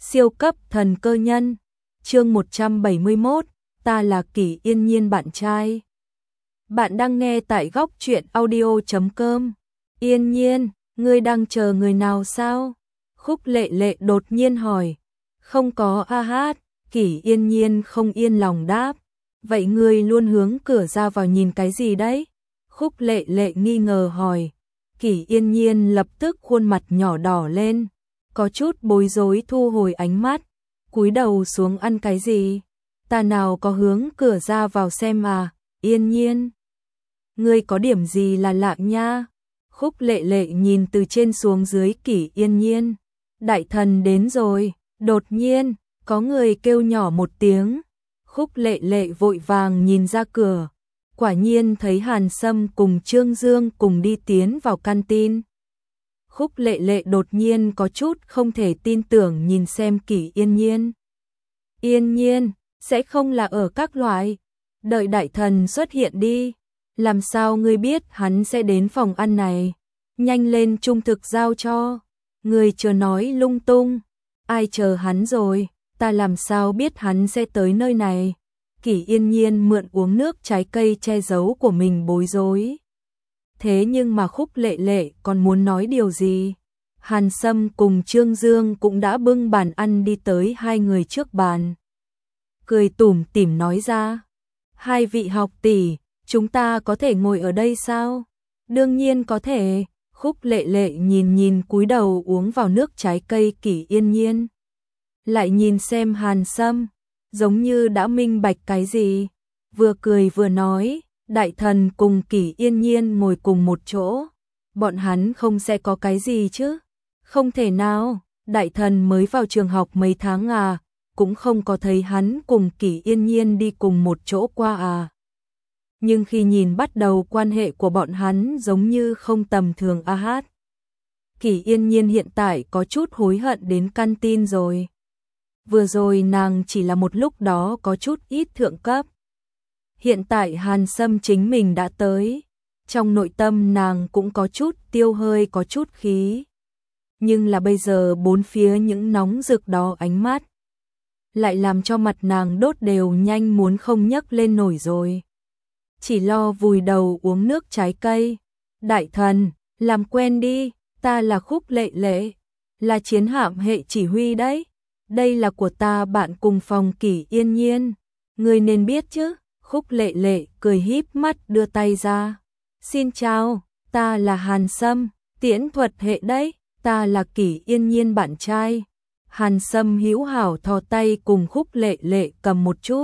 Siêu cấp thần cơ nhân. Chương 171, ta là Kỷ Yên Nhiên bạn trai. Bạn đang nghe tại góc truyện audio.com. Yên Nhiên, ngươi đang chờ người nào sao? Khúc Lệ Lệ đột nhiên hỏi. Không có a hát, Kỷ Yên Nhiên không yên lòng đáp. Vậy ngươi luôn hướng cửa ra vào nhìn cái gì đấy? Khúc Lệ Lệ nghi ngờ hỏi. Kỷ Yên Nhiên lập tức khuôn mặt nhỏ đỏ lên, có chút bối rối thu hồi ánh mắt, cúi đầu xuống ăn cái gì? Ta nào có hướng cửa ra vào xem à, Yên Nhiên. Ngươi có điểm gì là lạ nha? Khúc Lệ Lệ nhìn từ trên xuống dưới Kỷ Yên Nhiên. Đại thần đến rồi, đột nhiên, có người kêu nhỏ một tiếng. Khúc Lệ Lệ vội vàng nhìn ra cửa. Quả nhiên thấy Hàn Sâm cùng Trương Dương cùng đi tiến vào canteen. Khúc Lệ Lệ đột nhiên có chút không thể tin tưởng nhìn xem Kỷ Yên Nhiên. Yên Nhiên, sẽ không là ở các loại. Đợi đại thần xuất hiện đi. Làm sao ngươi biết hắn sẽ đến phòng ăn này? Nhanh lên trung thực giao cho. Ngươi chưa nói lung tung. Ai chờ hắn rồi? Ta làm sao biết hắn sẽ tới nơi này? Kỷ Yên Nhiên mượn uống nước trái cây che giấu của mình bối rối. Thế nhưng mà Khúc Lệ Lệ còn muốn nói điều gì? Hàn Sâm cùng Trương Dương cũng đã bưng bàn ăn đi tới hai người trước bàn. Cười tủm tỉm nói ra. Hai vị học tỷ, chúng ta có thể ngồi ở đây sao? Đương nhiên có thể. Khúc Lệ Lệ nhìn cúi đầu uống vào nước trái cây Kỷ Yên Nhiên. Lại nhìn xem Hàn Sâm, giống như đã minh bạch cái gì. Vừa cười vừa nói, đại thần cùng Kỷ Yên Nhiên ngồi cùng một chỗ. Bọn hắn không sẽ có cái gì chứ? Không thể nào, đại thần mới vào trường học mấy tháng à, cũng không có thấy hắn cùng Kỷ Yên Nhiên đi cùng một chỗ qua à. Nhưng khi nhìn bắt đầu quan hệ của bọn hắn giống như không tầm thường a hát. Kỷ Yên Nhiên hiện tại có chút hối hận đến canteen rồi. Vừa rồi nàng chỉ là một lúc đó có chút ít thượng cấp. Hiện tại Hàn Sâm chính mình đã tới. Trong nội tâm nàng cũng có chút tiêu hơi có chút khí. Nhưng là bây giờ bốn phía những nóng rực đó ánh mắt. Lại làm cho mặt nàng đốt đều nhanh muốn không nhấc lên nổi rồi. Chỉ lo vùi đầu uống nước trái cây. Đại thần, làm quen đi, ta là Khúc Lệ Lệ. Là chiến hạm hệ chỉ huy đấy. Đây là của ta bạn cùng phòng Kỷ Yên Nhiên. Ngươi nên biết chứ. Khúc Lệ Lệ cười híp mắt đưa tay ra. Xin chào, ta là Hàn Sâm, tiễn thuật hệ đấy. Ta là Kỷ Yên Nhiên bạn trai. Hàn Sâm hữu hảo thò tay cùng Khúc Lệ Lệ cầm một chút.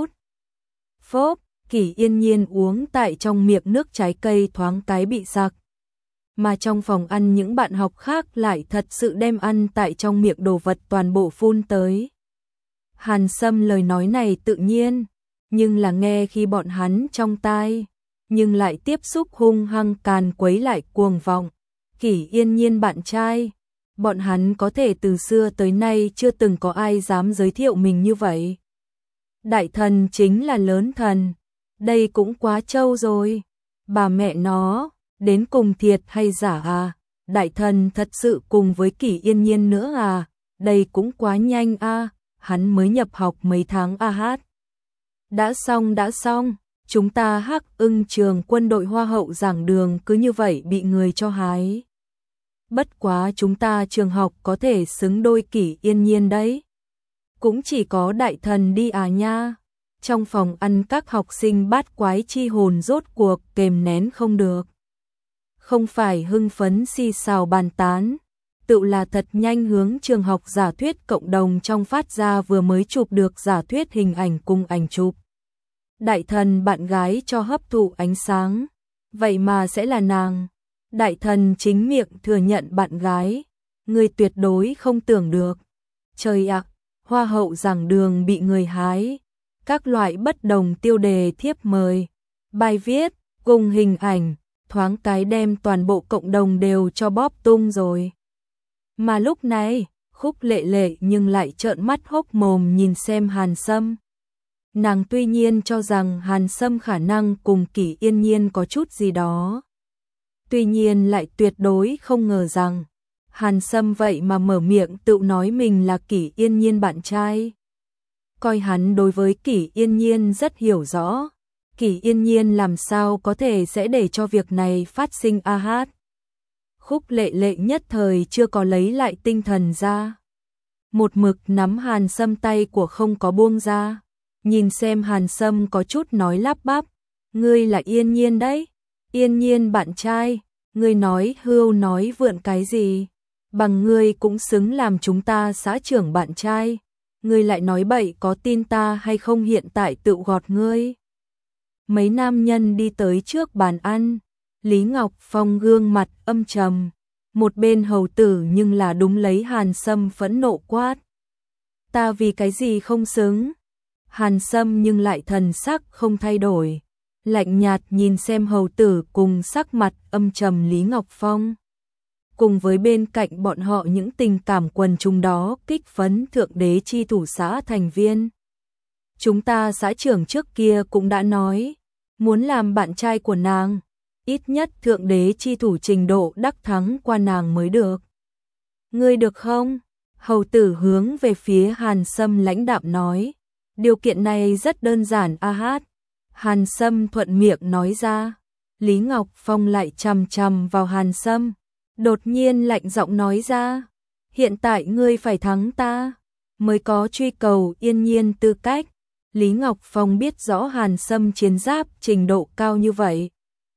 Phốp, Kỷ Yên Nhiên uống tại trong miệng nước trái cây thoáng cái bị sặc. Mà trong phòng ăn những bạn học khác lại thật sự đem ăn tại trong miệng đồ vật toàn bộ phun tới. Hàn Sâm lời nói này tự nhiên, nhưng là nghe khi bọn hắn trong tai, nhưng lại tiếp xúc hung hăng càn quấy lại cuồng vọng. Kỷ Yên Nhiên bạn trai, bọn hắn có thể từ xưa tới nay chưa từng có ai dám giới thiệu mình như vậy. Đại thần chính là lớn thần, đây cũng quá trâu rồi. Bà mẹ nó, đến cùng thiệt hay giả à? Đại thần thật sự cùng với Kỷ Yên Nhiên nữa à? Đây cũng quá nhanh à, hắn mới nhập học mấy tháng a hát. Đã xong, chúng ta Hắc Ưng trường quân đội Hoa hậu giảng đường cứ như vậy bị người cho hái. Bất quá chúng ta trường học có thể xứng đôi Kỷ Yên Nhiên đấy. Cũng chỉ có đại thần đi à nha. Trong phòng ăn các học sinh bát quái chi hồn rốt cuộc kềm nén không được. Không phải hưng phấn xì xào bàn tán, tự là thật nhanh hướng trường học giả thuyết cộng đồng trong phát ra vừa mới chụp được giả thuyết hình ảnh cùng ảnh chụp. Đại thần bạn gái cho hấp thụ ánh sáng, vậy mà sẽ là nàng. Đại thần chính miệng thừa nhận bạn gái, người tuyệt đối không tưởng được. Trời ạ, Hoa hậu giảng đường bị người hái. Các loại bất đồng tiêu đề thiếp mời, bài viết, cùng hình ảnh, thoáng cái đem toàn bộ cộng đồng đều cho bóp tung rồi. Mà lúc này, Khúc Lệ Lệ nhưng lại trợn mắt hốc mồm nhìn xem Hàn Sâm. Nàng tuy nhiên cho rằng Hàn Sâm khả năng cùng Kỷ Yên Nhiên có chút gì đó. Tuy nhiên lại tuyệt đối không ngờ rằng, Hàn Sâm vậy mà mở miệng tự nói mình là Kỷ Yên Nhiên bạn trai. Coi hắn đối với Kỷ Yên Nhiên rất hiểu rõ. Kỷ Yên Nhiên làm sao có thể sẽ để cho việc này phát sinh a hát. Khúc Lệ Lệ nhất thời chưa có lấy lại tinh thần ra. Một mực nắm Hàn Sâm tay của không có buông ra. Nhìn xem Hàn Sâm có chút nói lắp bắp. Ngươi là Yên Nhiên đấy. Yên Nhiên bạn trai. Ngươi nói hưu nói vượn cái gì? Bằng ngươi cũng xứng làm chúng ta xã trưởng bạn trai. Ngươi lại nói bậy, có tin ta hay không hiện tại tự gọt ngươi. Mấy nam nhân đi tới trước bàn ăn. Lý Ngọc Phong gương mặt âm trầm. Một bên hầu tử nhưng là đúng lấy Hàn Sâm phẫn nộ quát. Ta vì cái gì không xứng? Hàn Sâm nhưng lại thần sắc không thay đổi. Lạnh nhạt nhìn xem hầu tử cùng sắc mặt âm trầm Lý Ngọc Phong. Cùng với bên cạnh bọn họ những tình cảm quần chúng đó kích phấn thượng đế chi thủ xã thành viên. Chúng ta xã trưởng trước kia cũng đã nói, muốn làm bạn trai của nàng, ít nhất thượng đế chi thủ trình độ đắc thắng qua nàng mới được. Ngươi được không? Hầu tử hướng về phía Hàn Sâm lãnh đạm nói, điều kiện này rất đơn giản a hát. Hàn Sâm thuận miệng nói ra. Lý Ngọc Phong lại chằm chằm vào Hàn Sâm, đột nhiên lạnh giọng nói ra, hiện tại ngươi phải thắng ta mới có truy cầu Yên Nhiên tư cách. Lý Ngọc Phong biết rõ Hàn Sâm chiến giáp trình độ cao như vậy,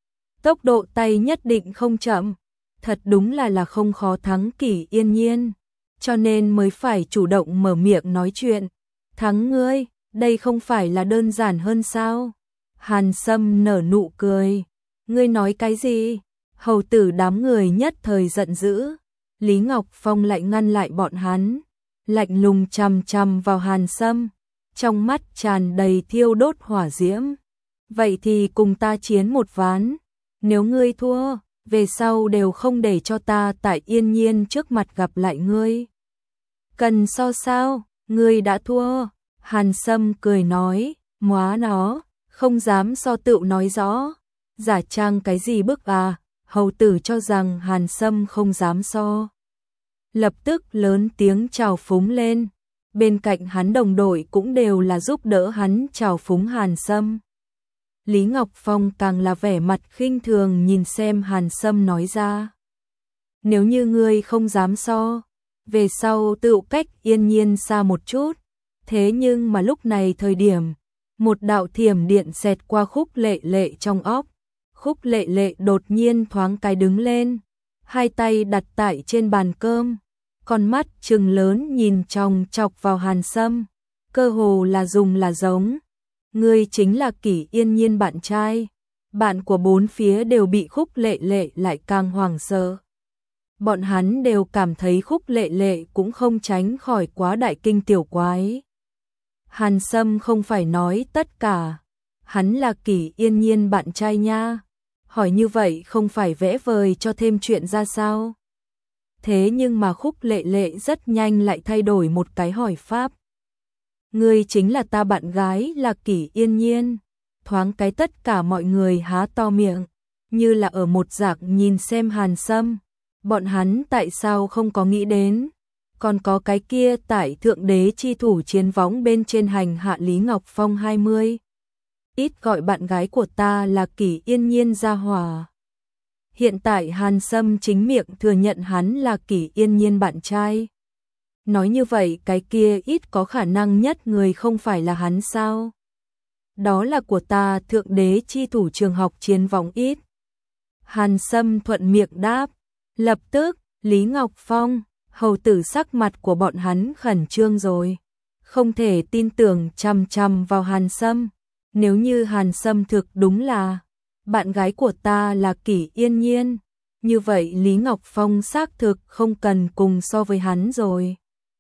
tốc độ tay nhất định không chậm, thật đúng là không khó thắng Kỷ Yên Nhiên, cho nên mới phải chủ động mở miệng nói chuyện. Thắng ngươi, đây không phải là đơn giản hơn sao? Hàn Sâm nở nụ cười. Ngươi nói cái gì? Hầu tử đám người nhất thời giận dữ. Lý Ngọc Phong lại ngăn lại bọn hắn, lạnh lùng chằm chằm vào Hàn Sâm, trong mắt tràn đầy thiêu đốt hỏa diễm. Vậy thì cùng ta chiến một ván, nếu ngươi thua, về sau đều không để cho ta tại Yên Nhiên trước mặt gặp lại ngươi. Cần so sao, ngươi đã thua. Hàn Sâm cười nói, móa nó, không dám so tựu nói rõ, giả trang cái gì bức à. Hầu tử cho rằng Hàn Sâm không dám so, lập tức lớn tiếng chào phúng lên. Bên cạnh hắn đồng đội cũng đều là giúp đỡ hắn chào phúng Hàn Sâm. Lý Ngọc Phong càng là vẻ mặt khinh thường nhìn xem Hàn Sâm nói ra, nếu như ngươi không dám so, về sau tựu cách Yên Nhiên xa một chút. Thế nhưng mà lúc này thời điểm, một đạo thiểm điện xẹt qua Khúc Lệ Lệ trong óc. Khúc Lệ Lệ đột nhiên thoáng cái đứng lên, hai tay đặt tại trên bàn cơm, con mắt trừng lớn nhìn chòng chọc vào Hàn Sâm, cơ hồ là dùng là giống. Ngươi chính là Kỷ Yên Nhiên bạn trai. Bạn của bốn phía đều bị Khúc Lệ Lệ lại càng hoảng sợ. Bọn hắn đều cảm thấy Khúc Lệ Lệ cũng không tránh khỏi quá đại kinh tiểu quái. Hàn Sâm không phải nói tất cả, hắn là Kỷ Yên Nhiên bạn trai nha. Hỏi như vậy không phải vẽ vời cho thêm chuyện ra sao? Thế nhưng mà Khúc Lệ Lệ rất nhanh lại thay đổi một cái hỏi pháp. Ngươi chính là ta bạn gái là Kỷ Yên Nhiên. Thoáng cái tất cả mọi người há to miệng, như là ở một dạng nhìn xem Hàn Sâm. Bọn hắn tại sao không có nghĩ đến, còn có cái kia tại thượng đế chi thủ chiến võng bên trên hành hạ Lý Ngọc Phong 20. Ít gọi bạn gái của ta là Kỷ Yên Nhiên ra hòa. Hiện tại Hàn Sâm chính miệng thừa nhận hắn là Kỷ Yên Nhiên bạn trai. Nói như vậy cái kia ít có khả năng nhất người không phải là hắn sao? Đó là của ta thượng đế chi thủ trường học chiến võng ít. Hàn Sâm thuận miệng đáp. Lập tức, Lý Ngọc Phong, hầu tử sắc mặt của bọn hắn khẩn trương rồi. Không thể tin tưởng chằm chằm vào Hàn Sâm. Nếu như Hàn Sâm thực đúng là bạn gái của ta là Kỷ Yên Nhiên, như vậy Lý Ngọc Phong xác thực không cần cùng so với hắn rồi.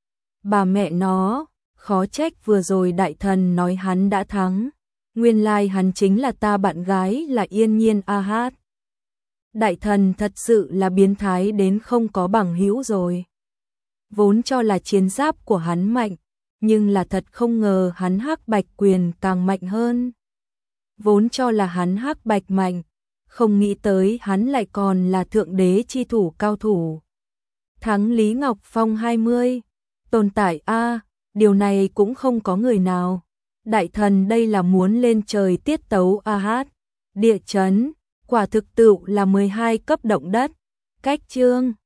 Bà mẹ nó, khó trách vừa rồi đại thần nói hắn đã thắng. Nguyên lai hắn chính là ta bạn gái là Yên Nhiên a hát. Đại thần thật sự là biến thái đến không có bằng hữu rồi. Vốn cho là chiến giáp của hắn mạnh, nhưng là thật không ngờ hắn Hắc Bạch quyền càng mạnh hơn. Vốn cho là hắn Hắc Bạch mạnh, không nghĩ tới hắn lại còn là thượng đế chi thủ cao thủ. thắng Lý Ngọc Phong 20. Tồn tại a, điều này cũng không có người nào. Đại thần đây là muốn lên trời tiết tấu a hát. Địa chấn, quả thực tựu là 12 cấp động đất. Cách chương